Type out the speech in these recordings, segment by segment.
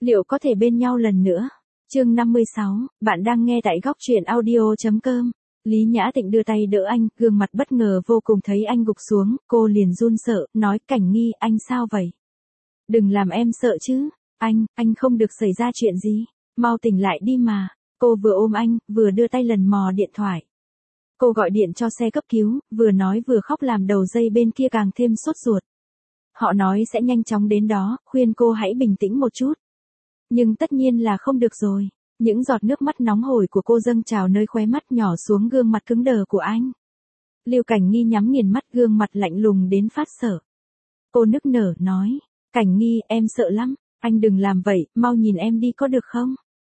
Liệu có thể bên nhau lần nữa? Chương 56, bạn đang nghe tại góc truyện audio.com. Lý Nhã Tịnh đưa tay đỡ anh, gương mặt bất ngờ vô cùng thấy anh gục xuống, cô liền run sợ, nói Cảnh Nghi, anh sao vậy? Đừng làm em sợ chứ, anh không được xảy ra chuyện gì, mau tỉnh lại đi mà. Cô vừa ôm anh, vừa đưa tay lần mò điện thoại. Cô gọi điện cho xe cấp cứu, vừa nói vừa khóc làm đầu dây bên kia càng thêm sốt ruột. Họ nói sẽ nhanh chóng đến đó, khuyên cô hãy bình tĩnh một chút. Nhưng tất nhiên là không được rồi. Những giọt nước mắt nóng hổi của cô dâng trào nơi khóe mắt nhỏ xuống gương mặt cứng đờ của anh. Lưu Cảnh Nghi nhắm nghiền mắt gương mặt lạnh lùng đến phát sợ. Cô nức nở nói, Cảnh Nghi em sợ lắm, anh đừng làm vậy, mau nhìn em đi có được không?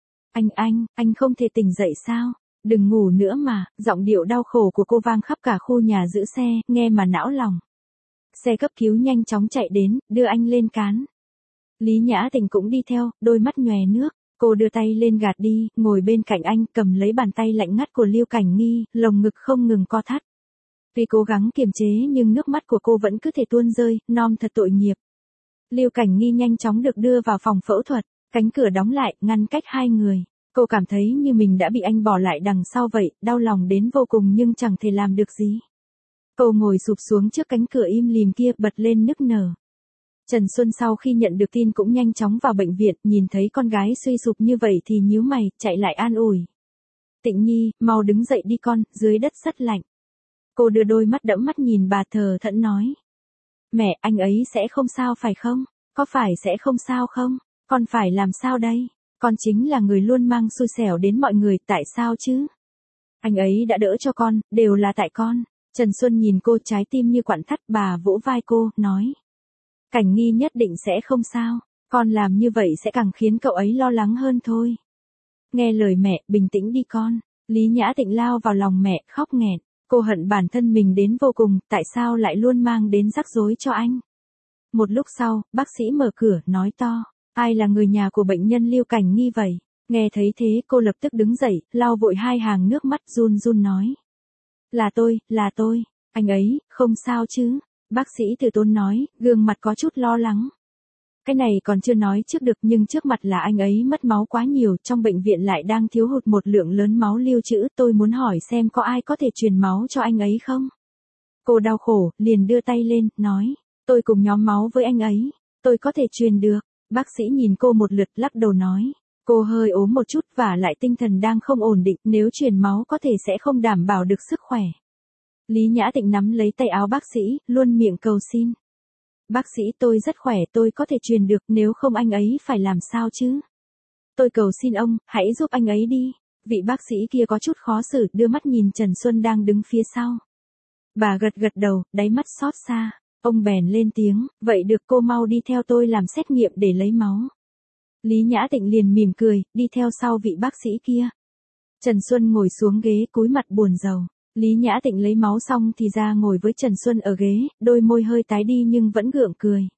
Anh không thể tỉnh dậy sao? Đừng ngủ nữa mà, giọng điệu đau khổ của cô vang khắp cả khu nhà giữ xe, nghe mà não lòng. Xe cấp cứu nhanh chóng chạy đến, đưa anh lên cán. Lý Nhã Tịnh cũng đi theo, đôi mắt nhòe nước. Cô đưa tay lên gạt đi, ngồi bên cạnh anh, cầm lấy bàn tay lạnh ngắt của Lưu Cảnh Nghi, lồng ngực không ngừng co thắt. Vì cố gắng kiềm chế nhưng nước mắt của cô vẫn cứ thể tuôn rơi, non thật tội nghiệp. Lưu Cảnh Nghi nhanh chóng được đưa vào phòng phẫu thuật, cánh cửa đóng lại, ngăn cách hai người. Cô cảm thấy như mình đã bị anh bỏ lại đằng sau vậy, đau lòng đến vô cùng nhưng chẳng thể làm được gì. Cô ngồi sụp xuống trước cánh cửa im lìm kia, bật lên nức nở. Trần Xuân sau khi nhận được tin cũng nhanh chóng vào bệnh viện, nhìn thấy con gái suy sụp như vậy thì nhíu mày, chạy lại an ủi. Tịnh Nhi, mau đứng dậy đi con, dưới đất rất lạnh. Cô đưa đôi mắt đẫm mắt nhìn bà thờ thẫn nói. Mẹ, anh ấy sẽ không sao phải không? Có phải sẽ không sao không? Con phải làm sao đây? Con chính là người luôn mang xui xẻo đến mọi người, tại sao chứ? Anh ấy đã đỡ cho con, đều là tại con. Trần Xuân nhìn cô trái tim như quặn thắt, bà vỗ vai cô, nói. Cảnh Nghi nhất định sẽ không sao, con làm như vậy sẽ càng khiến cậu ấy lo lắng hơn thôi. Nghe lời mẹ, bình tĩnh đi con. Lý Nhã Tịnh lao vào lòng mẹ, khóc nghẹn. Cô hận bản thân mình đến vô cùng, tại sao lại luôn mang đến rắc rối cho anh. Một lúc sau, bác sĩ mở cửa, nói to. Ai là người nhà của bệnh nhân Lưu Cảnh Nghi vậy? Nghe thấy thế cô lập tức đứng dậy, lau vội hai hàng nước mắt run run nói. Là tôi, anh ấy, không sao chứ? Bác sĩ Từ Tôn nói, gương mặt có chút lo lắng. Cái này còn chưa nói trước được nhưng trước mặt là anh ấy mất máu quá nhiều, trong bệnh viện lại đang thiếu hụt một lượng lớn máu lưu trữ, tôi muốn hỏi xem có ai có thể truyền máu cho anh ấy không? Cô đau khổ, liền đưa tay lên, nói, tôi cùng nhóm máu với anh ấy, tôi có thể truyền được. Bác sĩ nhìn cô một lượt lắc đầu nói, cô hơi ốm một chút và lại tinh thần đang không ổn định, nếu truyền máu có thể sẽ không đảm bảo được sức khỏe. Lý Nhã Tịnh nắm lấy tay áo bác sĩ, luôn miệng cầu xin. Bác sĩ tôi rất khỏe, tôi có thể truyền được, nếu không anh ấy phải làm sao chứ? Tôi cầu xin ông, hãy giúp anh ấy đi. Vị bác sĩ kia có chút khó xử, đưa mắt nhìn Trần Xuân đang đứng phía sau. Bà gật gật đầu, đáy mắt xót xa. Ông bèn lên tiếng, vậy được cô mau đi theo tôi làm xét nghiệm để lấy máu. Lý Nhã Tịnh liền mỉm cười, đi theo sau vị bác sĩ kia. Trần Xuân ngồi xuống ghế cúi mặt buồn rầu. Lý Nhã Tịnh lấy máu xong thì ra ngồi với Trần Xuân ở ghế, đôi môi hơi tái đi nhưng vẫn gượng cười.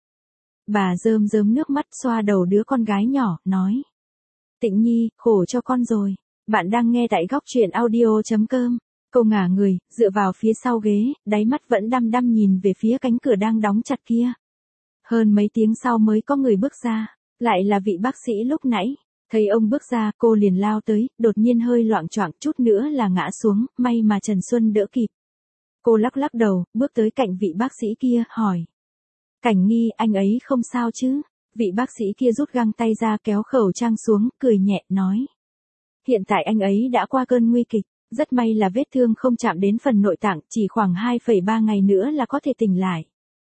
Bà rơm rớm nước mắt xoa đầu đứa con gái nhỏ, nói. Tịnh Nhi, khổ cho con rồi. Bạn đang nghe tại góc truyện audio.com. Cô ngả người, dựa vào phía sau ghế, đáy mắt vẫn đăm đăm nhìn về phía cánh cửa đang đóng chặt kia. Hơn mấy tiếng sau mới có người bước ra, lại là vị bác sĩ lúc nãy. Thấy ông bước ra, cô liền lao tới, đột nhiên hơi loạng choạng, chút nữa là ngã xuống, may mà Trần Xuân đỡ kịp. Cô lắc lắc đầu, bước tới cạnh vị bác sĩ kia, hỏi. Cảnh Nghi, anh ấy không sao chứ? Vị bác sĩ kia rút găng tay ra kéo khẩu trang xuống, cười nhẹ, nói. Hiện tại anh ấy đã qua cơn nguy kịch, rất may là vết thương không chạm đến phần nội tạng, chỉ khoảng 2,3 ngày nữa là có thể tỉnh lại.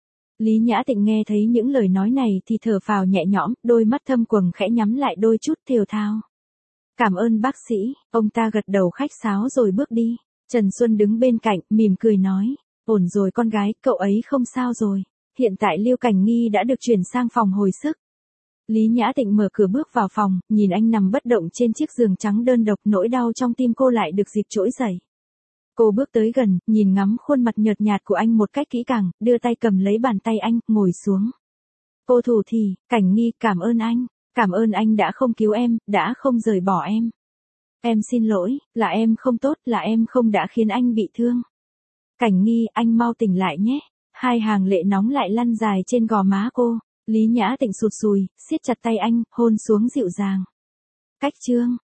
Lý Nhã Tịnh nghe thấy những lời nói này thì thở phào nhẹ nhõm, đôi mắt thâm quầng khẽ nhắm lại đôi chút thều thào. Cảm ơn bác sĩ, ông ta gật đầu khách sáo rồi bước đi. Trần Xuân đứng bên cạnh, mỉm cười nói, ổn rồi con gái, cậu ấy không sao rồi. Hiện tại Lưu Cảnh Nghi đã được chuyển sang phòng hồi sức. Lý Nhã Tịnh mở cửa bước vào phòng, nhìn anh nằm bất động trên chiếc giường trắng đơn độc, nỗi đau trong tim cô lại được dịp trỗi dậy. Cô bước tới gần, nhìn ngắm khuôn mặt nhợt nhạt của anh một cách kỹ càng, đưa tay cầm lấy bàn tay anh, ngồi xuống. Cô thủ thỉ, Cảnh Nghi, cảm ơn anh đã không cứu em, đã không rời bỏ em. Em xin lỗi, là em không tốt, là em không đã khiến anh bị thương. Cảnh Nghi, anh mau tỉnh lại nhé. Hai hàng lệ nóng lại lăn dài trên gò má cô. Lý Nhã Tịnh sụt sùi, siết chặt tay anh, hôn xuống dịu dàng. Cách chương.